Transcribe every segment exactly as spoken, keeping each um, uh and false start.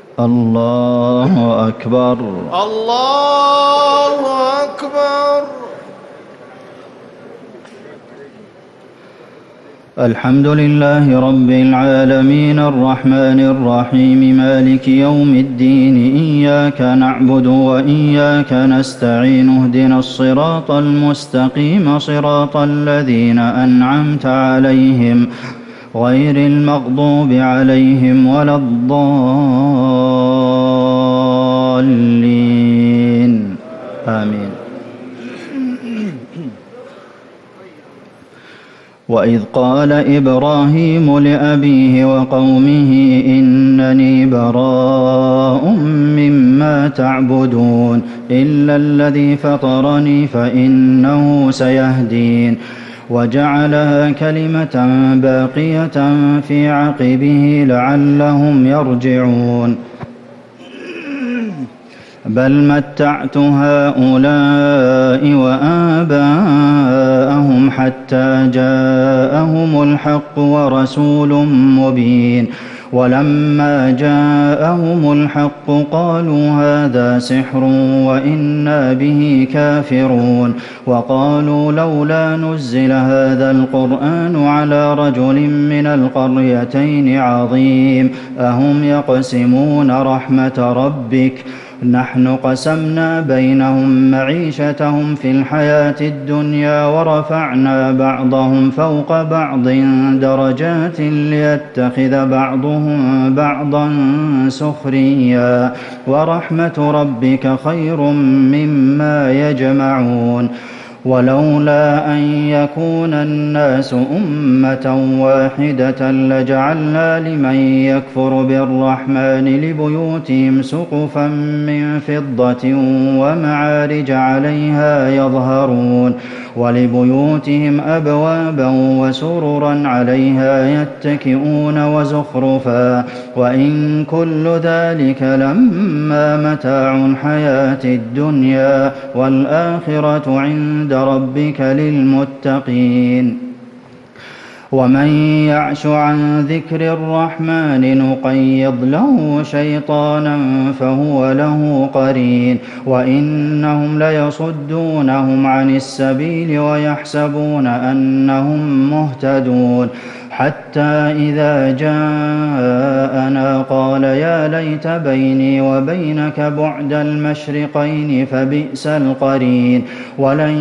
الله أكبر. الله أكبر. الحمد لله رب العالمين الرحمن الرحيم مالك يوم الدين إياك نعبد وإياك نستعين اهدنا الصراط المستقيم صراط الذين أنعمت عليهم غير المغضوب عليهم ولا الضالين آمين. وإذ قال إبراهيم لأبيه وقومه إنني براء مما تعبدون إلا الذي فطرني فإنه سيهدين وجعلها كلمة باقية في عقبه لعلهم يرجعون بل متعت هؤلاء وآباءهم حتى جاءهم الحق ورسول مبين ولما جاءهم الحق قالوا هذا سحر وإنا به كافرون وقالوا لولا نزل هذا القرآن على رجل من القريتين عظيم أهم يقسمون رحمة ربك نحن قسمنا بينهم معيشتهم في الحياة الدنيا ورفعنا بعضهم فوق بعض درجات ليتخذ بعضهم بعضا سخريا ورحمة ربك خير مما يجمعون ولولا أن يكون الناس أمة واحدة لجعلنا لمن يكفر بالرحمن لبيوتهم سقفا من فضة ومعارج عليها يظهرون ولبيوتهم أبوابا وسررا عليها يتكئون وزخرفا وإن كل ذلك لما متاع الحياة الدنيا والآخرة عند ربك للمتقين ومن يعش عن ذكر الرحمن نقيض له شيطانا فهو له قرين وإنهم ليصدونهم عن السبيل ويحسبون أنهم مهتدون حتى إذا جاءنا قال يا ليت بيني وبينك بعد المشرقين فبئس القرين ولن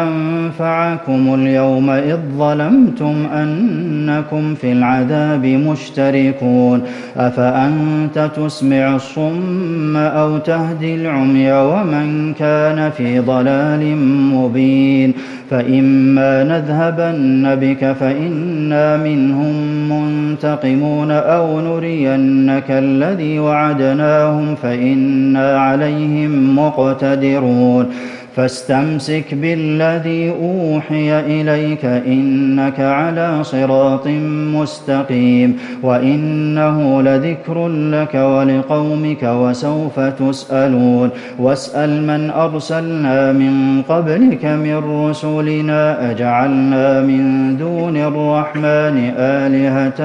ينفعكم اليوم إذ ظلمتم أنكم في العذاب مشتركون أفأنت تسمع الصم أو تهدي العمي ومن كان في ضلال مبين فإما نذهبن بك فإنا منهم منتقمون أو نرينك الذي وعدناهم فإنا عليهم مقتدرون فاستمسك بالذي أوحي إليك إنك على صراط مستقيم وإنه لذكر لك ولقومك وسوف تسألون واسأل من أرسلنا من قبلك من رسلنا أجعلنا من دون الرحمن آلهة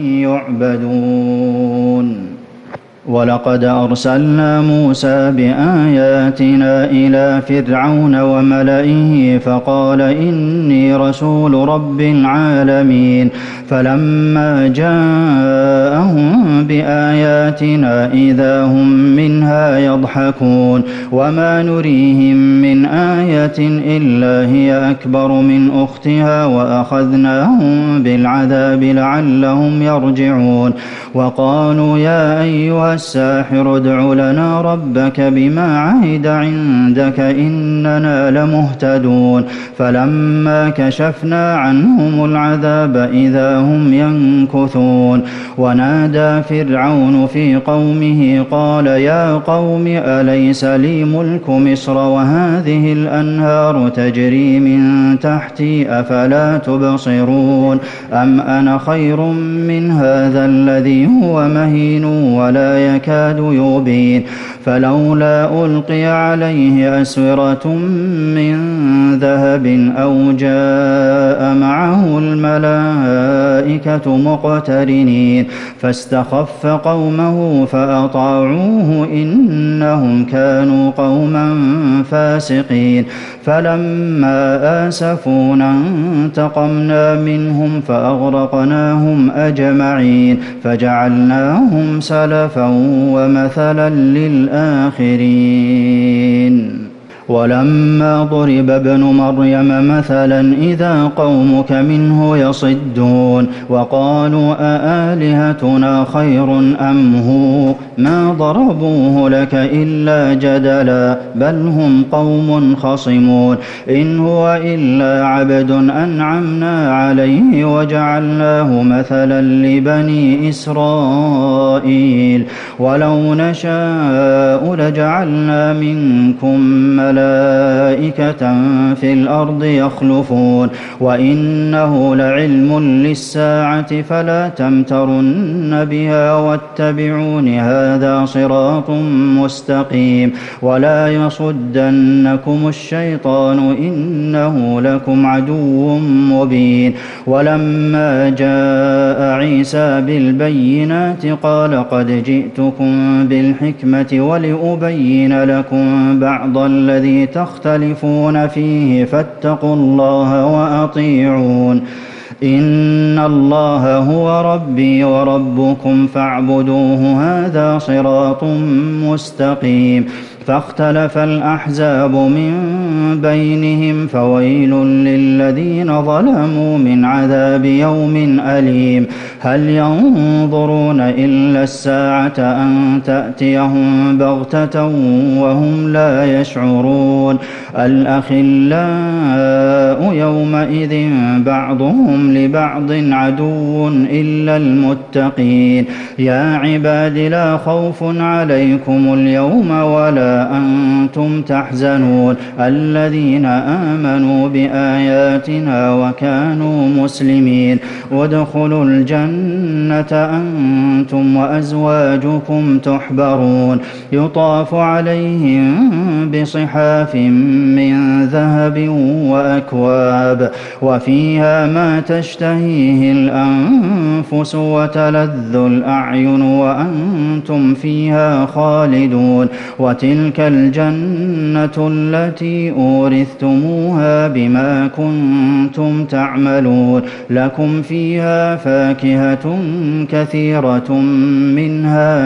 يعبدون ولقد أرسلنا موسى بآياتنا إلى فرعون وملئه فقال إني رسول رب العالمين فلما جاءهم بآياتنا إذا هم منها يضحكون وما نريهم من آية إلا هي أكبر من أختها وأخذناهم بالعذاب لعلهم يرجعون وقالوا يا أيها الساحر ادع لنا ربك بما عهد عندك إننا لمهتدون فلما كشفنا عنهم العذاب إذا هم ينكثون ونادى فرعون في قومه قال يا قوم أليس لي ملك مصر وهذه الأنهار تجري من تحتي أفلا تبصرون أم أنا خير من هذا الذي هو مهين ولا يكاد يبين فلولا ألقي عليه أسورة من ذهب أو جاء معه الملائكة مقترنين فاستخف قومه فأطاعوه إنهم كانوا قوما فاسقين فلما آسفونا انتقمنا منهم فأغرقناهم أجمعين فجعلناهم سلفا ومثلا للآخرين ولما ضرب ابن مريم مثلا إذا قومك منه يصدون وقالوا أآلهتنا خير أم هو ما ضربوه لك إلا جدلا بل هم قوم خصمون إن هو إلا عبد أنعمنا عليه وجعلناه مثلا لبني إسرائيل ولو نشاء لجعلنا منكم ملائكة ملائكة في الأرض يخلفون وإنه لعلم للساعة فلا تمترن بها واتبعون هذا صراط مستقيم ولا يصدنكم الشيطان إنه لكم عدو مبين ولما جاء عيسى بالبينات قال قد جئتكم بالحكمة ولأبين لكم بعض الذي تختلفون فيه فاتقوا الله وأطيعون إن الله هو ربي وربكم فاعبدوه هذا صراط مستقيم فاختلف الأحزاب من بينهم فويل للذين ظلموا من عذاب يوم أليم هل ينظرون إلا الساعة أن تأتيهم بغتة وهم لا يشعرون الأخلاء يومئذ بعضهم لبعض عدو إلا المتقين يا عباد لا خوف عليكم اليوم ولا أنتم تحزنون الذين آمنوا بآياتنا وكانوا مسلمين وادخلوا الجنة أنتم وأزواجكم تحبرون يطاف عليهم بصحاف من ذهب وأكواب وفيها ما تشتهيه الأنفس وتلذ الأعين وأنتم فيها خالدون وتلك تلك الجنة التي أورثتموها بما كنتم تعملون لكم فيها فاكهة كثيرة منها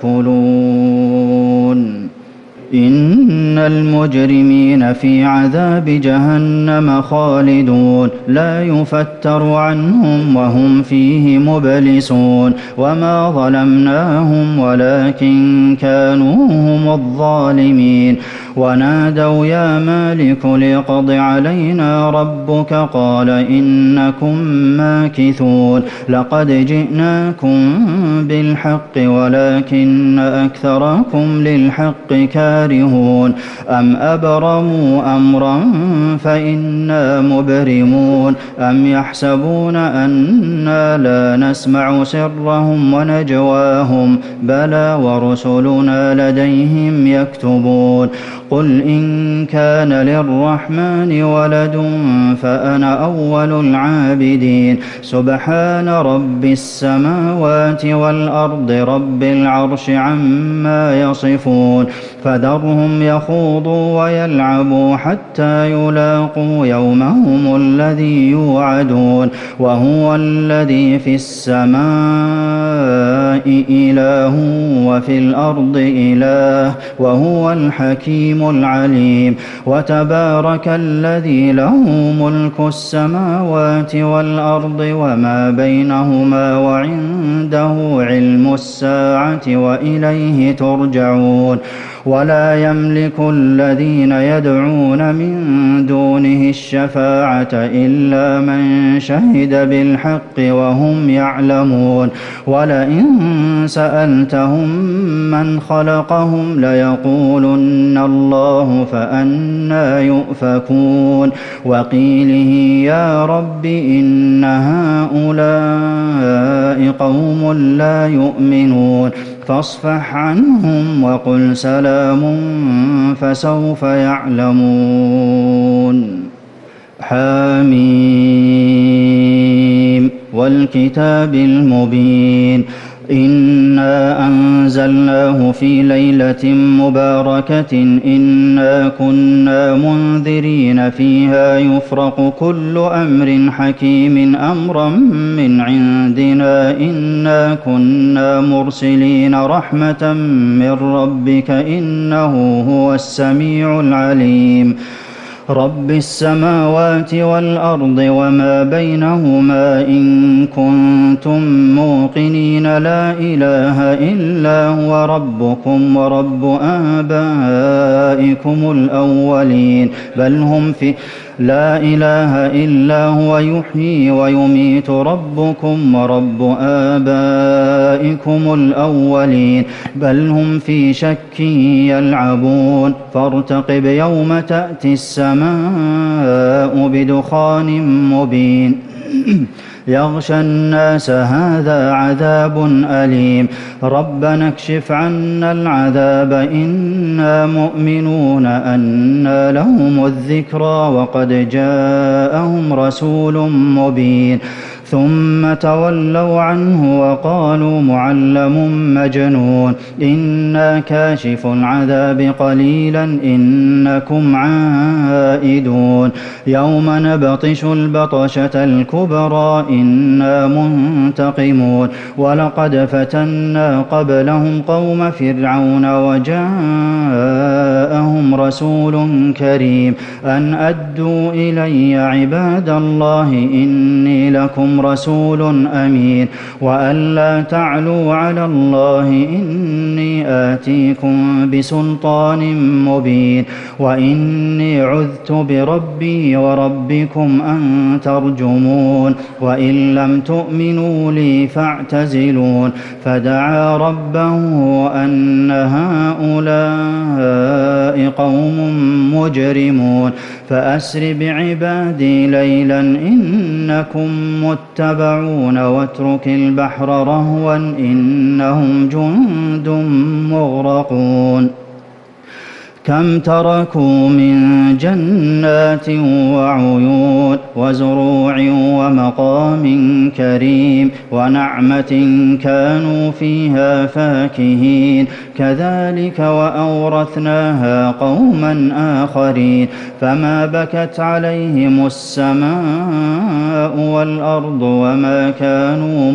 تأكلون إن المجرمين في عذاب جهنم خالدون لا يفتر عنهم وهم فيه مبلسون وما ظلمناهم ولكن كانوا هم الظالمين ونادوا يا مالك ليقض علينا ربك قال إنكم ماكثون لقد جئناكم بالحق ولكن أكثركم للحق كارهون أم أبرموا أمرا فإنا مبرمون أم يحسبون أنا لا نسمع سرهم ونجواهم بلى ورسلنا لديهم يكتبون قل إن كان للرحمن ولد فأنا أول العابدين سبحان رب السماوات والأرض رب العرش عما يصفون فذرهم يخوضوا ويلعبوا حتى يلاقوا يومهم الذي يوعدون وهو الذي في السماء إله وفي الأرض إله وهو الحكيم العليم وتبارك الذي له ملك السماوات والأرض وما بينهما وعنده علم الساعة وإليه ترجعون ولا يملك الذين يدعون من دونه الشفاعة إلا من شهد بالحق وهم يعلمون ولئن سألتهم من خلقهم ليقولن الله فأنى يؤفكون وقيله يا رب إن هؤلاء قوم لا يؤمنون فاصفح عنهم وقل سلام فسوف يعلمون حميم والكتاب المبين إنا أنزلناه في ليلة مباركة إنا كنا منذرين فيها يفرق كل أمر حكيم أمرا من عندنا إنا كنا مرسلين رحمة من ربك إنه هو السميع العليم رب السماوات والأرض وما بينهما إن كنتم موقنين لا إله إلا هو ربكم ورب آبائكم الأولين بل هم في لا إله إلا هو يحيي ويميت ربكم ورب آبائكم الأولين بل هم في شك يلعبون فارتقب يوم تأتي السماء بدخان مبين يغشى الناس هذا عذاب أليم ربنا اكشف عنا العذاب إنا مؤمنون أنى لهم الذكرى وقد جاءهم رسول مبين ثم تولوا عنه وقالوا معلم مجنون إنا كاشف العذاب قليلا إنكم عائدون يوم نبطش البطشة الكبرى إنا منتقمون ولقد فتنا قبلهم قوم فرعون وجاءهم رسول كريم أن أدوا إلي عباد الله إني لكم رسول أمين وأن لا تعلوا على الله إني آتيكم بسلطان مبين وإني عذت بربي وربكم أن ترجمون وإن لم تؤمنوا لي فاعتزلون فدعا ربه أن هؤلاء قوم مجرمون فأسر بعبادي ليلا إنكم متبعون واترك البحر رهوا إنهم جند مغرقون كم تركوا من جنات وعيون وزروع ومقام كريم ونعمة كانوا فيها فاكهين كذلك وأورثناها قوما آخرين فما بكت عليهم السماء والأرض وما كانوا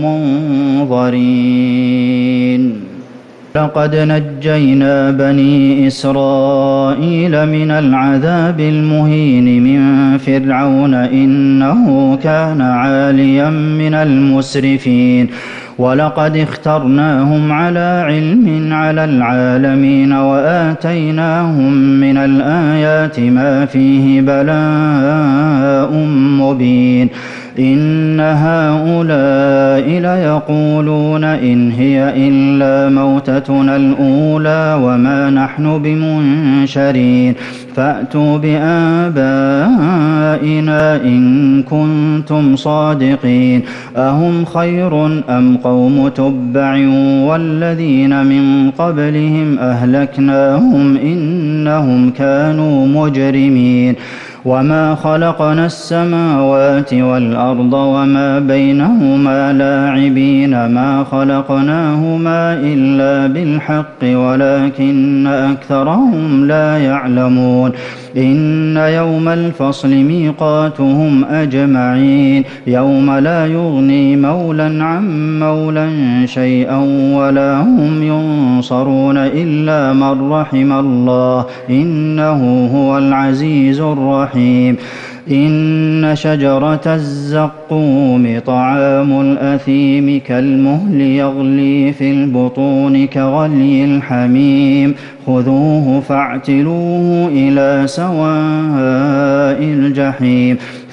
منظرين لقد نجينا بني إسرائيل من العذاب المهين من فرعون إنه كان عاليا من المسرفين ولقد اخترناهم على علم على العالمين وآتيناهم من الآيات ما فيه بلاء مبين إن هؤلاء ليقولون إن هي إلا موتتنا الأولى وما نحن بمنشرين فأتوا بآبائنا إن كنتم صادقين أهم خير أم قوم تبع والذين من قبلهم أهلكناهم إنهم كانوا مجرمين وما خلقنا السماوات والأرض وما بينهما لاعبين ما خلقناهما إلا بالحق ولكن أكثرهم لا يعلمون إن يوم الفصل ميقاتهم أجمعين يوم لا يغني مولى عن مولى شيئا ولا هم ينصرون إلا من رحم الله إنه هو العزيز الرحيم إن شجرة الزقوم طعام الأثيم كالمهل يغلي في البطون كغلي الحميم خذوه فاعتلوه إلى سواء الجحيم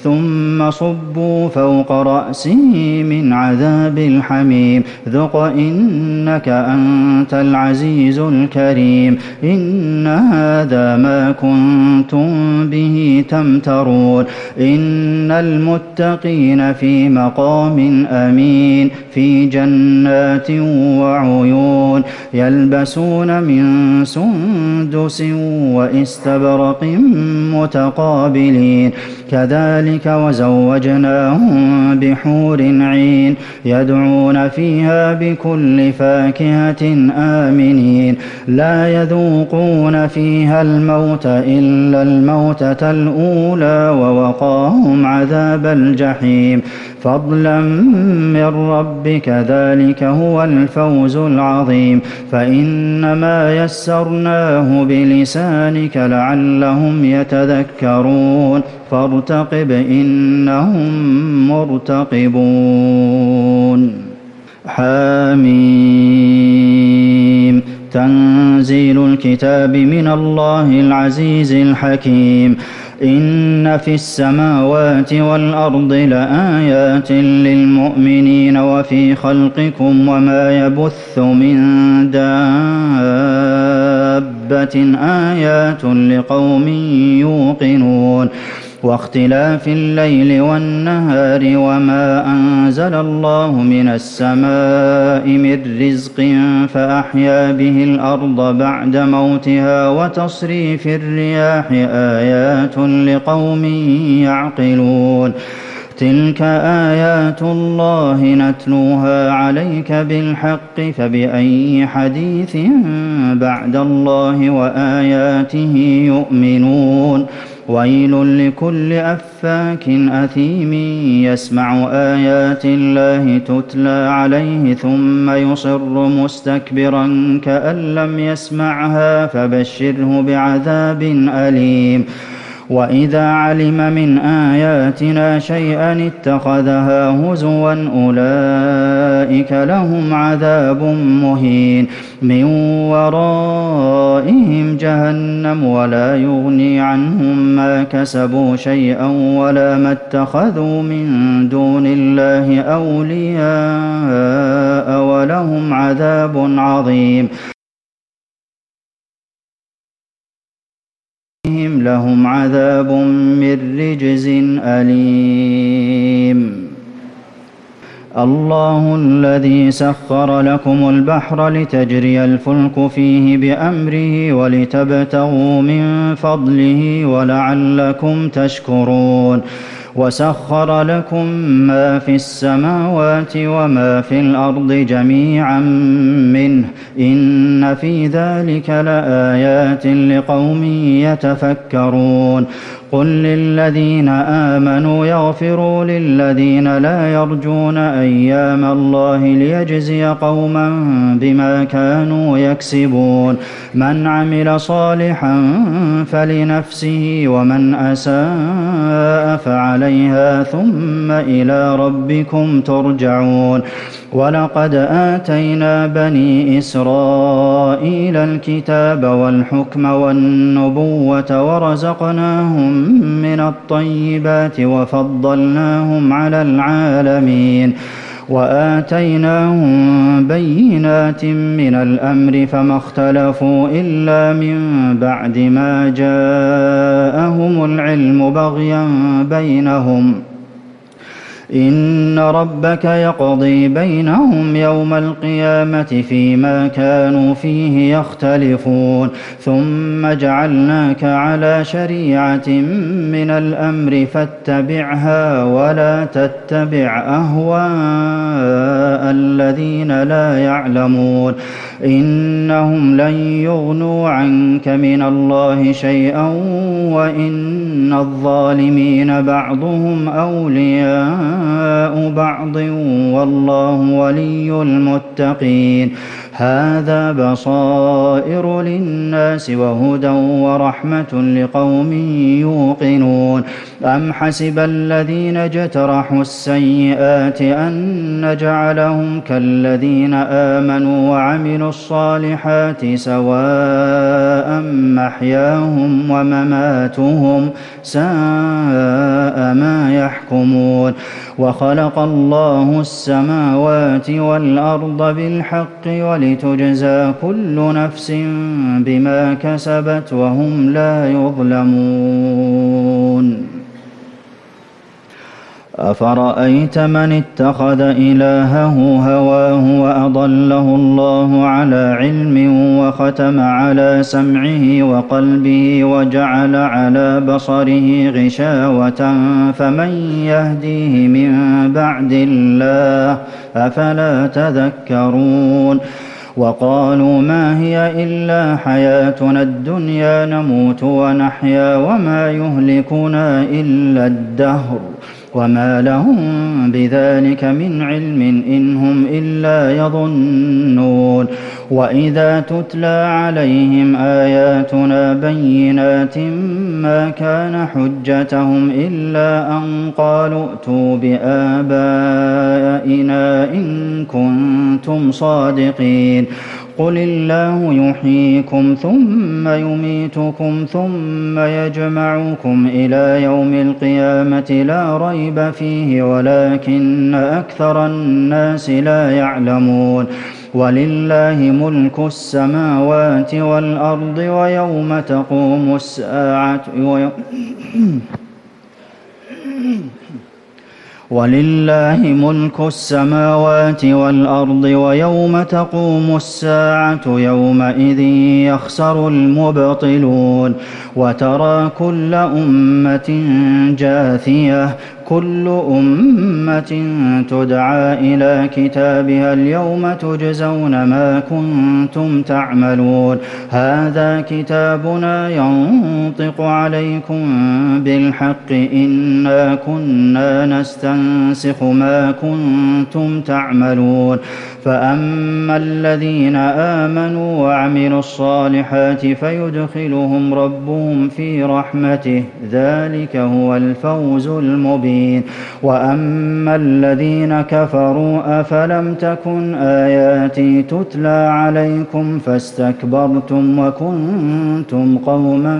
ثم صبوا فوق رأسه من عذاب الحميم ذق إنك أنت العزيز الكريم إن هذا ما كنتم به تمترون إن المتقين في مقام أمين في جنات وعيون يلبسون من سندس واستبرق متقابلين كذلك وزوجناهم بحور عين يدعون فيها بكل فاكهة آمنين لا يذوقون فيها الموت إلا الموتة الأولى ووقاهم عذاب الجحيم فضلا من ربك ذلك هو الفوز العظيم فإنما يسرناه بلسانك لعلهم يتذكرون فارتقب إنهم مرتقبون حميم تنزيل الكتاب من الله العزيز الحكيم إن في السماوات والأرض لآيات للمؤمنين وفي خلقكم وما يبث من دابة آيات لقوم يوقنون واختلاف الليل والنهار وما أنزل الله من السماء من رزق فأحيا به الأرض بعد موتها وتصريف الرياح آيات لقوم يعقلون تلك آيات الله نتلوها عليك بالحق فبأي حديث بعد الله وآياته يؤمنون ويل لكل أفاك أثيم يسمع آيات الله تتلى عليه ثم يصر مستكبرا كأن لم يسمعها فبشره بعذاب أليم وإذا علم من آياتنا شيئا اتخذها هزوا أولئك لهم عذاب مهين من ورائهم جهنم ولا يغني عنهم ما كسبوا شيئا ولا ما اتخذوا من دون الله أولياء ولهم عذاب عظيم لهم عذاب من رجز أليم الله الذي سخر لكم البحر لتجري الفلك فيه بأمره ولتبتغوا من فضله ولعلكم تشكرون وسخر لكم ما في السماوات وما في الأرض جميعا منه إن في ذلك لآيات لقوم يتفكرون قل للذين آمنوا يغفروا للذين لا يرجون أيام الله ليجزي قوما بما كانوا يكسبون من عمل صالحا فلنفسه ومن أساء فعليها ثم إلى ربكم ترجعون ولقد آتينا بني إسرائيل الكتاب والحكم والنبوة ورزقناهم من الطيبات وفضلناهم على العالمين وآتيناهم بينات من الأمر فما اختلفوا إلا من بعد ما جاءهم العلم بغيا بينهم إن ربك يقضي بينهم يوم القيامة فيما كانوا فيه يختلفون ثم جعلناك على شريعة من الأمر فاتبعها ولا تتبع أهواء الذين لا يعلمون إنهم لن يغنوا عنك من الله شيئا وإن الظالمين بعضهم أولياء بعض والله ولي المتقين هذا بصائر للناس وهدى ورحمة لقوم يوقنون أم حسب الذين اجترحوا السيئات أن نجعلهم كالذين آمنوا وعملوا الصالحات سواء سواء محياهم ومماتهم ساء ما يحكمون وخلق الله السماوات والأرض بالحق ولتجزى كل نفس بما كسبت وهم لا يظلمون أفرأيت من اتخذ إلهه هواه وأضله الله على علم وختم على سمعه وقلبه وجعل على بصره غشاوة فمن يهديه من بعد الله أفلا تذكرون وقالوا ما هي إلا حياتنا الدنيا نموت ونحيا وما يهلكنا إلا الدهر وما لهم بذلك من علم إن هم إلا يظنون وإذا تتلى عليهم آياتنا بينات ما كان حجتهم إلا أن قالوا ائتوا بآبائنا إن كنتم صادقين قل الله يحييكم ثم يميتكم ثم يجمعكم إلى يوم القيامة لا ريب فيه ولكن أكثر الناس لا يعلمون ولله ملك السماوات والأرض ويوم تقوم الساعة ويوم ولله ملك السماوات والأرض ويوم تقوم الساعة يومئذ يخسر المبطلون وترى كل أمة جاثية كل أمة تدعى إلى كتابها اليوم تجزون ما كنتم تعملون هذا كتابنا ينطق عليكم بالحق إنا كنا نستنسخ ما كنتم تعملون فأما الذين آمنوا وعملوا الصالحات فيدخلهم ربهم في رحمته ذلك هو الفوز المبين وأما الذين كفروا أفلم تكن آياتي تتلى عليكم فاستكبرتم وكنتم قوما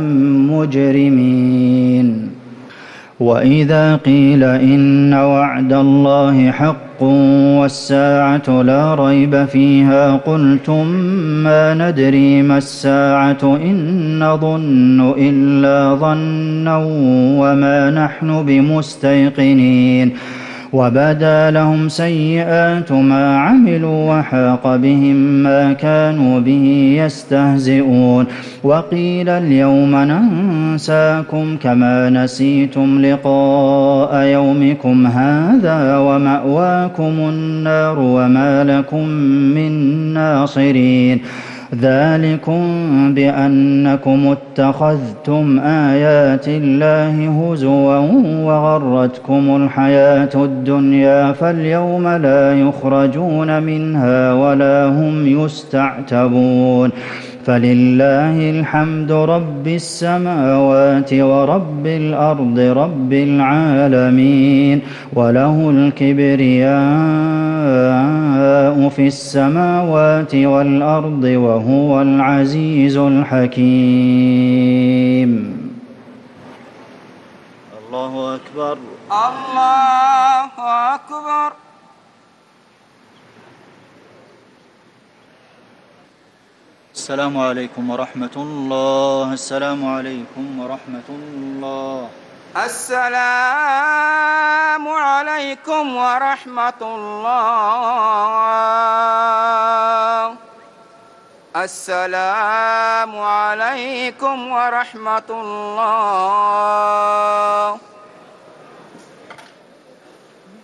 مجرمين وإذا قيل إن وعد الله حق والساعة لا ريب فيها قلتم ما ندري ما الساعة إن نظن إلا ظنا وما نحن بمستيقنين وبدا لهم سيئات ما عملوا وحاق بهم ما كانوا به يستهزئون وقيل اليوم ننساكم كما نسيتم لقاء يومكم هذا ومأواكم النار وما لكم من ناصرين ذلكم بأنكم اتخذتم آيات الله هزوا وغرتكم الحياة الدنيا فاليوم لا يخرجون منها ولا هم يستعتبون فلله الحمد رب السماوات ورب الأرض رب العالمين وله الكبرياء في السماوات والأرض وهو العزيز الحكيم الله أكبر الله أكبر السلام عليكم ورحمة الله السلام عليكم ورحمة الله السلام عليكم ورحمة الله السلام عليكم ورحمة الله